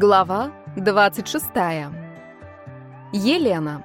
Глава 26. Елена.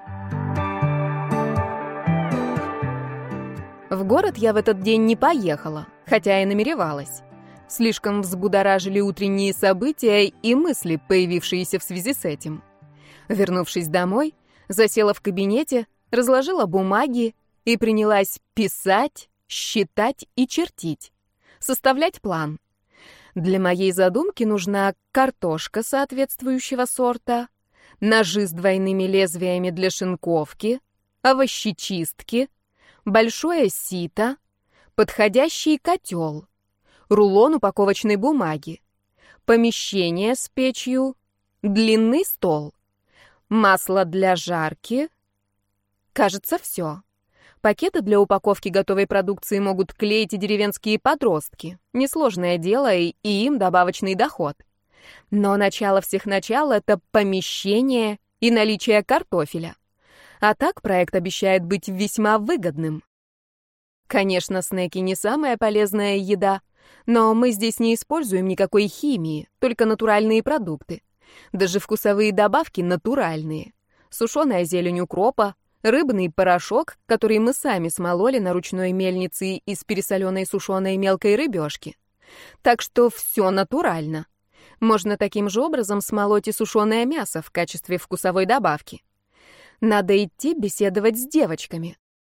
В город я в этот день не поехала, хотя и намеревалась. Слишком взбудоражили утренние события и мысли, появившиеся в связи с этим. Вернувшись домой, засела в кабинете, разложила бумаги и принялась писать, считать и чертить, составлять план. Для моей задумки нужна картошка соответствующего сорта, ножи с двойными лезвиями для шинковки, овощечистки, большое сито, подходящий котел, рулон упаковочной бумаги, помещение с печью, длинный стол, масло для жарки. Кажется, все. Пакеты для упаковки готовой продукции могут клеить и деревенские подростки. Несложное дело, и им добавочный доход. Но начало всех начал — это помещение и наличие картофеля. А так проект обещает быть весьма выгодным. Конечно, снеки не самая полезная еда, но мы здесь не используем никакой химии, только натуральные продукты. Даже вкусовые добавки натуральные. Сушеная зелень укропа, рыбный порошок, который мы сами смололи на ручной мельнице из пересоленной сушеной мелкой рыбешки. Так что все натурально. Можно таким же образом смолоть и сушеное мясо в качестве вкусовой добавки. Надо идти беседовать с девочками.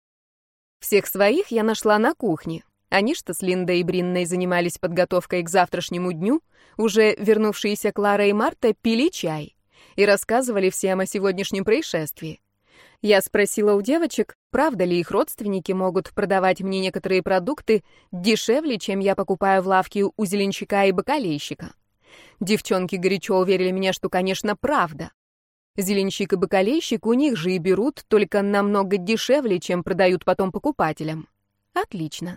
Всех своих я нашла на кухне. Они что с Линдой и Бринной занимались подготовкой к завтрашнему дню, уже вернувшиеся Клара и Марта пили чай и рассказывали всем о сегодняшнем происшествии. Я спросила у девочек, правда ли их родственники могут продавать мне некоторые продукты дешевле, чем я покупаю в лавке у зеленщика и бакалейщика. Девчонки горячо уверили меня, что, конечно, правда. Зеленщик и бакалейщик у них же и берут, только намного дешевле, чем продают потом покупателям. Отлично.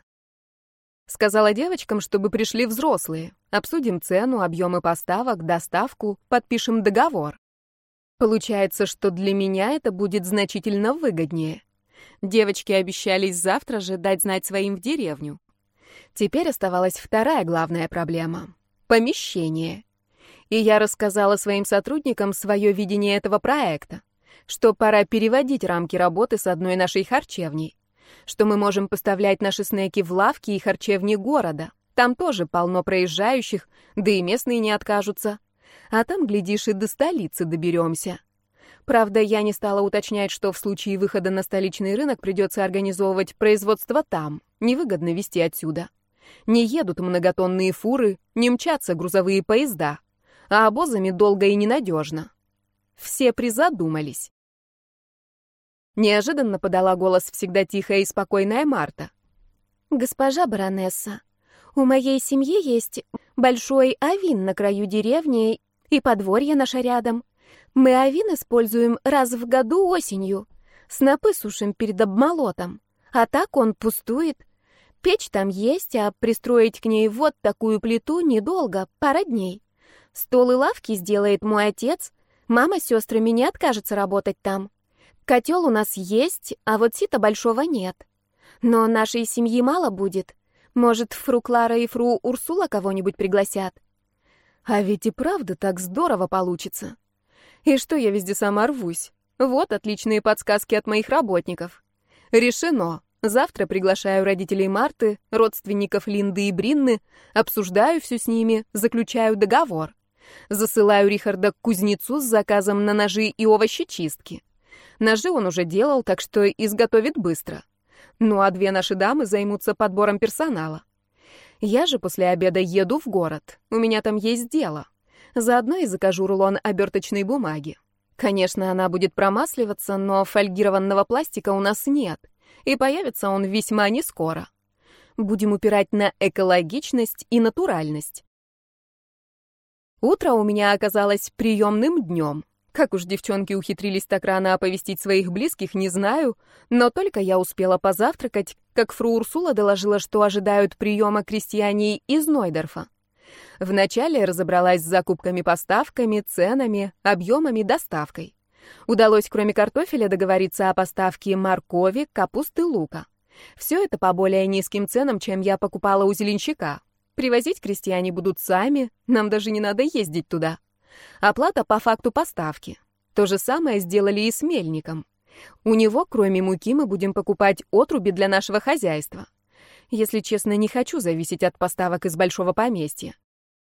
Сказала девочкам, чтобы пришли взрослые. Обсудим цену, объемы поставок, доставку, подпишем договор. Получается, что для меня это будет значительно выгоднее. Девочки обещались завтра же дать знать своим в деревню. Теперь оставалась вторая главная проблема — помещение. И я рассказала своим сотрудникам свое видение этого проекта, что пора переводить рамки работы с одной нашей харчевней, что мы можем поставлять наши снеки в лавки и харчевни города. Там тоже полно проезжающих, да и местные не откажутся. А там, глядишь, и до столицы доберемся. Правда, я не стала уточнять, что в случае выхода на столичный рынок придется организовывать производство там. Невыгодно везти отсюда. Не едут многотонные фуры, не мчатся грузовые поезда. А обозами долго и ненадежно. Все призадумались. Неожиданно подала голос всегда тихая и спокойная Марта. «Госпожа баронесса, у моей семьи есть большой авин на краю деревни и подворье наше рядом. Мы авин используем раз в году осенью. Снопы сушим перед обмолотом. А так он пустует. Печь там есть, а пристроить к ней вот такую плиту недолго, пара дней. Стол и лавки сделает мой отец. Мама с сестрами не откажется работать там. Котел у нас есть, а вот сита большого нет. Но нашей семьи мало будет. Может, фру Клара и фру Урсула кого-нибудь пригласят? А ведь и правда так здорово получится. И что я везде сама рвусь? Вот отличные подсказки от моих работников. Решено. Завтра приглашаю родителей Марты, родственников Линды и Бринны, обсуждаю все с ними, заключаю договор. Засылаю Рихарда к кузнецу с заказом на ножи и овощечистки. Ножи он уже делал, так что изготовит быстро. Ну а две наши дамы займутся подбором персонала. Я же после обеда еду в город. У меня там есть дело. Заодно и закажу рулон оберточной бумаги. Конечно, она будет промасливаться, но фольгированного пластика у нас нет. И появится он весьма нескоро. Будем упирать на экологичность и натуральность. Утро у меня оказалось приемным днем. Как уж девчонки ухитрились так рано оповестить своих близких, не знаю, но только я успела позавтракать, как фру Урсула доложила, что ожидают приема крестьяне из Нойдорфа. Вначале разобралась с закупками-поставками, ценами, объемами, доставкой. Удалось, кроме картофеля, договориться о поставке моркови, капусты, лука. Все это по более низким ценам, чем я покупала у зеленщика. Привозить крестьяне будут сами, нам даже не надо ездить туда. Оплата по факту поставки. То же самое сделали и с мельником. У него, кроме муки, мы будем покупать отруби для нашего хозяйства. Если честно, не хочу зависеть от поставок из большого поместья.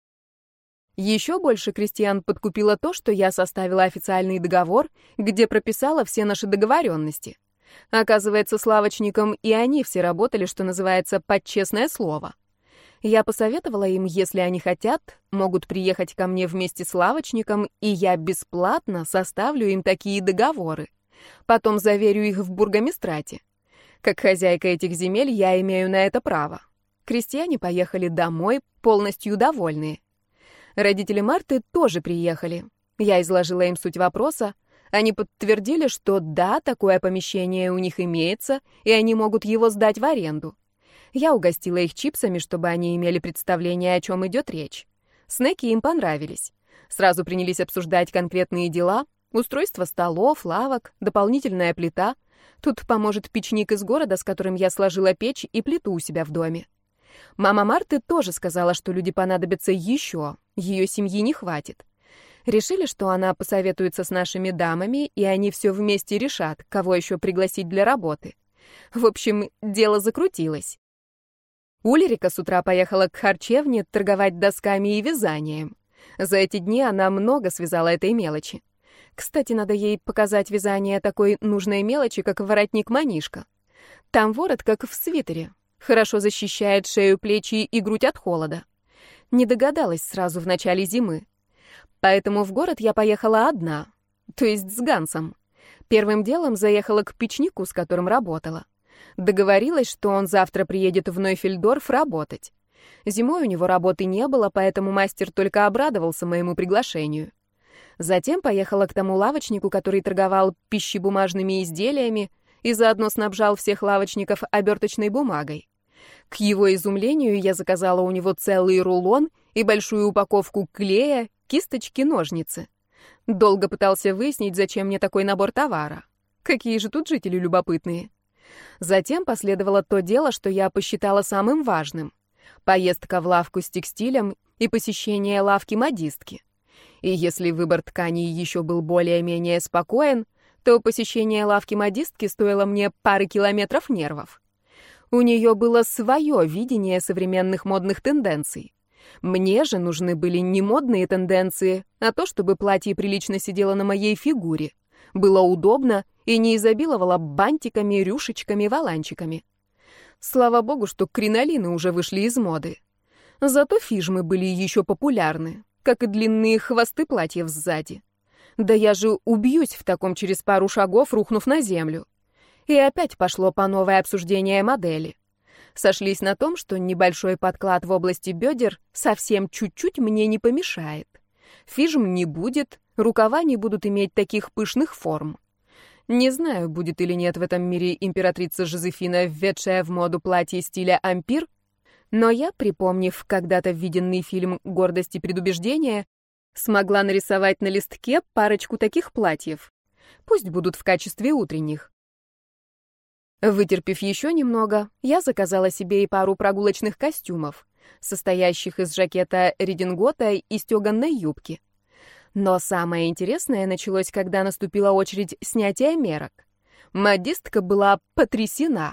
Еще больше крестьян подкупило то, что я составила официальный договор, где прописала все наши договоренности. Оказывается, с лавочником и они все работали, что называется, под честное слово. Я посоветовала им, если они хотят, могут приехать ко мне вместе с лавочником, и я бесплатно составлю им такие договоры. Потом заверю их в бургомистрате. Как хозяйка этих земель я имею на это право. Крестьяне поехали домой, полностью довольные. Родители Марты тоже приехали. Я изложила им суть вопроса. Они подтвердили, что да, такое помещение у них имеется, и они могут его сдать в аренду. Я угостила их чипсами, чтобы они имели представление, о чем идет речь. Снеки им понравились. Сразу принялись обсуждать конкретные дела: устройство столов, лавок, дополнительная плита. Тут поможет печник из города, с которым я сложила печь и плиту у себя в доме. Мама Марты тоже сказала, что люди понадобятся еще, ее семьи не хватит. Решили, что она посоветуется с нашими дамами, и они все вместе решат, кого еще пригласить для работы. В общем, дело закрутилось. Ульрика с утра поехала к харчевне торговать досками и вязанием. За эти дни она много связала этой мелочи. Кстати, надо ей показать вязание такой нужной мелочи, как воротник-манишка. Там ворот, как в свитере. Хорошо защищает шею, плечи и грудь от холода. Не догадалась сразу в начале зимы. Поэтому в город я поехала одна, то есть с Гансом. Первым делом заехала к печнику, с которым работала. Договорилась, что он завтра приедет в Нойфельдорф работать. Зимой у него работы не было, поэтому мастер только обрадовался моему приглашению. Затем поехала к тому лавочнику, который торговал пищебумажными изделиями и заодно снабжал всех лавочников оберточной бумагой. К его изумлению я заказала у него целый рулон и большую упаковку клея, кисточки, ножницы. Долго пытался выяснить, зачем мне такой набор товара. Какие же тут жители любопытные. Затем последовало то дело, что я посчитала самым важным. Поездка в лавку с текстилем и посещение лавки модистки. И если выбор тканей еще был более-менее спокоен, то посещение лавки модистки стоило мне пары километров нервов. У нее было свое видение современных модных тенденций. Мне же нужны были не модные тенденции, а то, чтобы платье прилично сидело на моей фигуре, было удобно и не изобиловало бантиками, рюшечками, воланчиками. Слава богу, что кринолины уже вышли из моды. Зато фижмы были еще популярны, как и длинные хвосты платьев сзади. Да я же убьюсь в таком через пару шагов, рухнув на землю. И опять пошло по новое обсуждение модели. Сошлись на том, что небольшой подклад в области бедер совсем чуть-чуть мне не помешает. Фижм не будет, рукава не будут иметь таких пышных форм. Не знаю, будет или нет в этом мире императрица Жозефина, введшая в моду платье стиля ампир, но я, припомнив когда-то виденный фильм «Гордость и предубеждение», смогла нарисовать на листке парочку таких платьев. Пусть будут в качестве утренних. Вытерпев еще немного, я заказала себе и пару прогулочных костюмов, состоящих из жакета редингота и стеганой юбки. Но самое интересное началось, когда наступила очередь снятия мерок. Модистка была потрясена.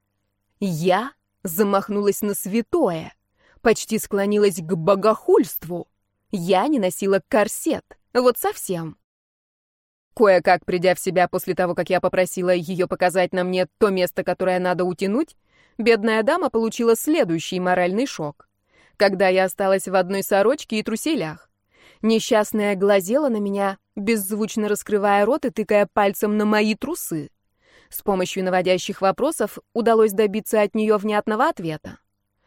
Я замахнулась на святое, почти склонилась к богохульству. Я не носила корсет, вот совсем. Кое-как придя в себя после того, как я попросила ее показать на мне то место, которое надо утянуть, бедная дама получила следующий моральный шок. Когда я осталась в одной сорочке и труселях. Несчастная глазела на меня, беззвучно раскрывая рот и тыкая пальцем на мои трусы. С помощью наводящих вопросов удалось добиться от нее внятного ответа.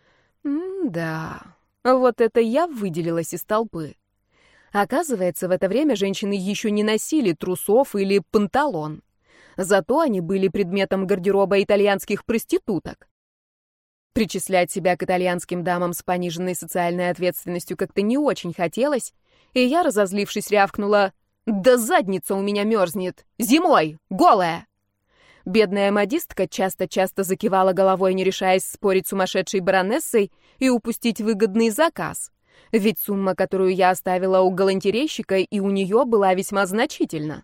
Да, вот это я выделилась из толпы. Оказывается, в это время женщины еще не носили трусов или панталон. Зато они были предметом гардероба итальянских проституток. Причислять себя к итальянским дамам с пониженной социальной ответственностью как-то не очень хотелось, и я, разозлившись, рявкнула: «Да задница у меня мерзнет! Зимой! Голая!» Бедная модистка часто-часто закивала головой, не решаясь спорить с сумасшедшей баронессой и упустить выгодный заказ. Ведь сумма, которую я оставила у галантерейщика, и у нее была весьма значительна.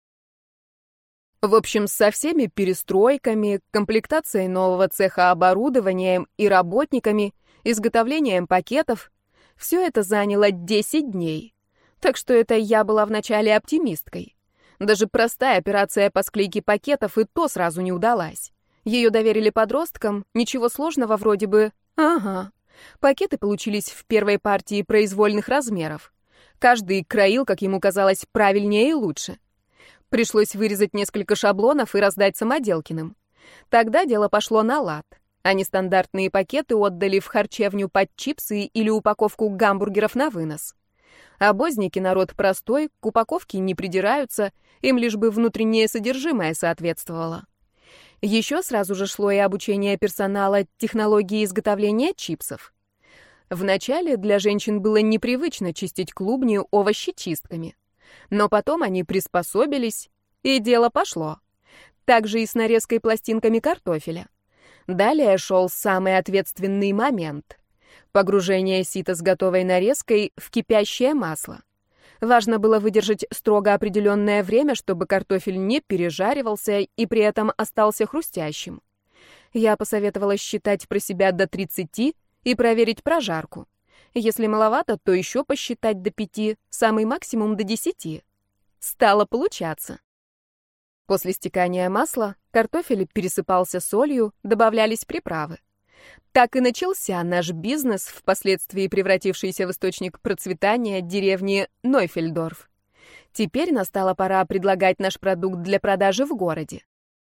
В общем, со всеми перестройками, комплектацией нового цеха оборудованием и работниками, изготовлением пакетов, все это заняло 10 дней. Так что это я была вначале оптимисткой. Даже простая операция по склейке пакетов и то сразу не удалась. Ее доверили подросткам, ничего сложного вроде бы. Ага. Пакеты получились в первой партии произвольных размеров. Каждый краил, как ему казалось, правильнее и лучше. Пришлось вырезать несколько шаблонов и раздать самоделкиным. Тогда дело пошло на лад. А нестандартные пакеты отдали в харчевню под чипсы или упаковку гамбургеров на вынос. Обозники народ простой, к упаковке не придираются, им лишь бы внутреннее содержимое соответствовало. Еще сразу же шло и обучение персонала технологии изготовления чипсов. Вначале для женщин было непривычно чистить клубни овощечистками. Но потом они приспособились, и дело пошло. Так же и с нарезкой пластинками картофеля. Далее шел самый ответственный момент — погружение сита с готовой нарезкой в кипящее масло. Важно было выдержать строго определенное время, чтобы картофель не пережаривался и при этом остался хрустящим. Я посоветовала считать про себя до 30 и проверить прожарку. Если маловато, то еще посчитать до 5, самый максимум до 10. Стало получаться. После стекания масла картофель пересыпался солью, добавлялись приправы. Так и начался наш бизнес, впоследствии превратившийся в источник процветания деревни Нойфельдорф. Теперь настала пора предлагать наш продукт для продажи в городе.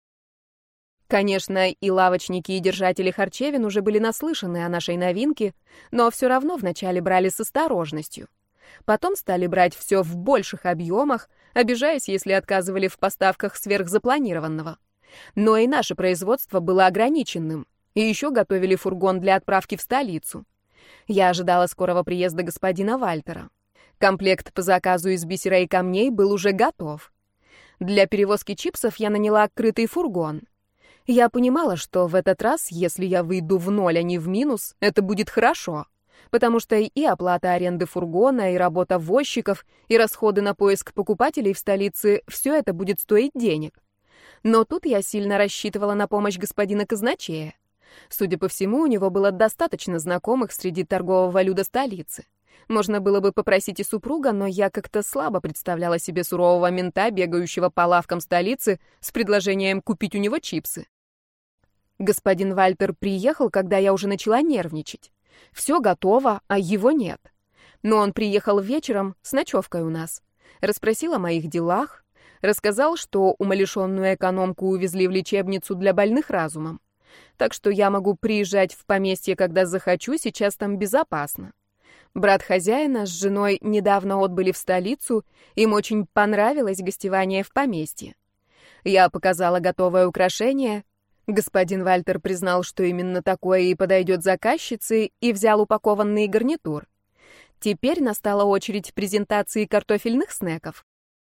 Конечно, и лавочники, и держатели харчевин уже были наслышаны о нашей новинке, но все равно вначале брали с осторожностью. Потом стали брать все в больших объемах, обижаясь, если отказывали в поставках сверхзапланированного. Но и наше производство было ограниченным. И еще готовили фургон для отправки в столицу. Я ожидала скорого приезда господина Вальтера. Комплект по заказу из бисера и камней был уже готов. Для перевозки чипсов я наняла крытый фургон. Я понимала, что в этот раз, если я выйду в ноль, а не в минус, это будет хорошо. Потому что и оплата аренды фургона, и работа возчиков, и расходы на поиск покупателей в столице — все это будет стоить денег. Но тут я сильно рассчитывала на помощь господина казначея. Судя по всему, у него было достаточно знакомых среди торгового люда столицы. Можно было бы попросить и супруга, но я как-то слабо представляла себе сурового мента, бегающего по лавкам столицы с предложением купить у него чипсы. Господин Вальтер приехал, когда я уже начала нервничать. Все готово, а его нет. Но он приехал вечером с ночевкой у нас. Расспросил о моих делах, рассказал, что умалишенную экономку увезли в лечебницу для больных разумом. Так что я могу приезжать в поместье, когда захочу, сейчас там безопасно. Брат хозяина с женой недавно отбыли в столицу, им очень понравилось гостевание в поместье. Я показала готовое украшение. Господин Вальтер признал, что именно такое и подойдет заказчице, и взял упакованный гарнитур. Теперь настала очередь презентации картофельных снеков.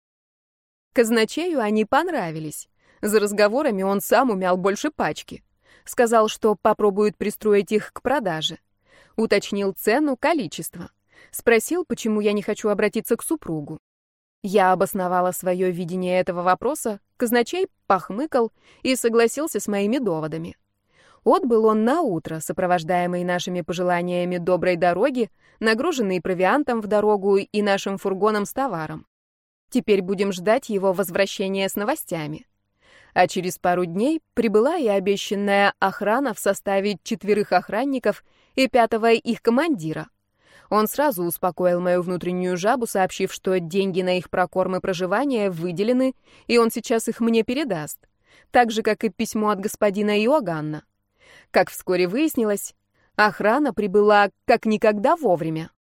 Казначею они понравились. За разговорами он сам умял больше пачки. Сказал, что попробует пристроить их к продаже. Уточнил цену, количество. Спросил, почему я не хочу обратиться к супругу. Я обосновала свое видение этого вопроса, казначей похмыкал и согласился с моими доводами. Отбыл он наутро, сопровождаемый нашими пожеланиями доброй дороги, нагруженный провиантом в дорогу и нашим фургоном с товаром. Теперь будем ждать его возвращения с новостями. А через пару дней прибыла и обещанная охрана в составе 4 охранников и 5-го их командира. Он сразу успокоил мою внутреннюю жабу, сообщив, что деньги на их прокорм и проживание выделены, и он сейчас их мне передаст. Так же, как и письмо от господина Иоганна. Как вскоре выяснилось, охрана прибыла как никогда вовремя.